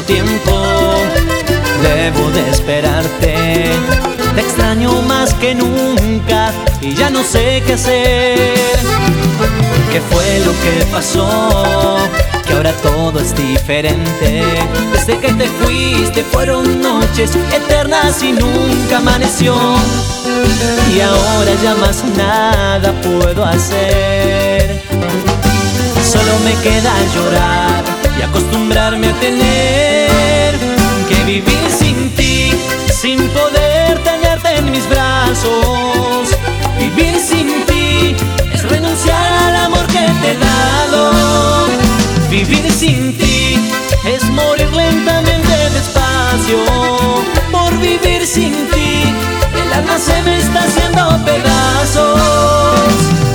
tiempo debo de esperarte. Te extraño más que nunca y ya no sé qué hacer. ¿Qué fue lo que pasó? Que ahora todo es diferente. Desde que te fuiste fueron noches eternas y nunca amaneció. Y ahora ya más nada puedo hacer. Solo me queda llorar y acostumbrarme a tener que vivir sin ti, sin poder tenerte en mis brazos. Vivir sin ti es renunciar al amor que te he dado. Vivir sin ti es morir lentamente despacio. Por vivir sin ti el alma se me está haciendo pedazos.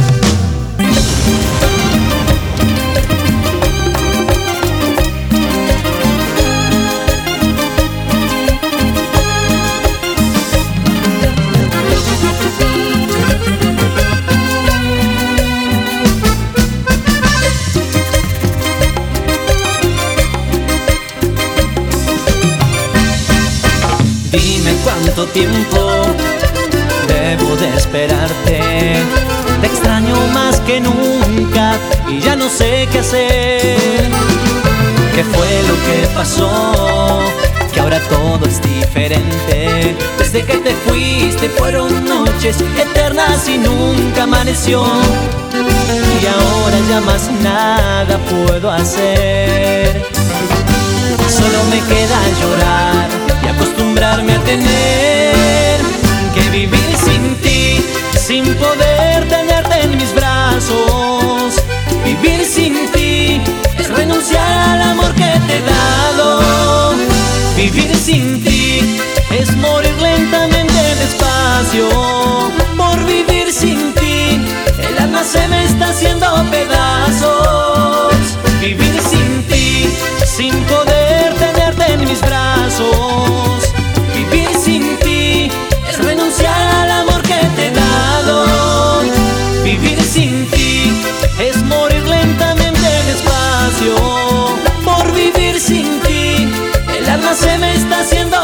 Dime cuánto tiempo debo de esperarte. Te extraño más que nunca y ya no sé qué hacer. ¿Qué fue lo que pasó? Que ahora todo es diferente. Desde que te fuiste fueron noches eternas y nunca amaneció. Y ahora ya más nada puedo hacer. Solo me queda llorar y acostumbrarme a tener que vivir sin ti, sin poder tenerte en mis brazos. Vivir sin ti es renunciar al amor que te he dado. Vivir sin ti es morir lentamente despacio. Por vivir sin ti el alma se me está haciendo pedazos. Vivir sin ti, sin poder tenerte en mis brazos. Vivir sin ti es renunciar al amor que te he dado. Vivir sin ti es morir lentamente despacio. Por vivir sin ti el alma se me está haciendo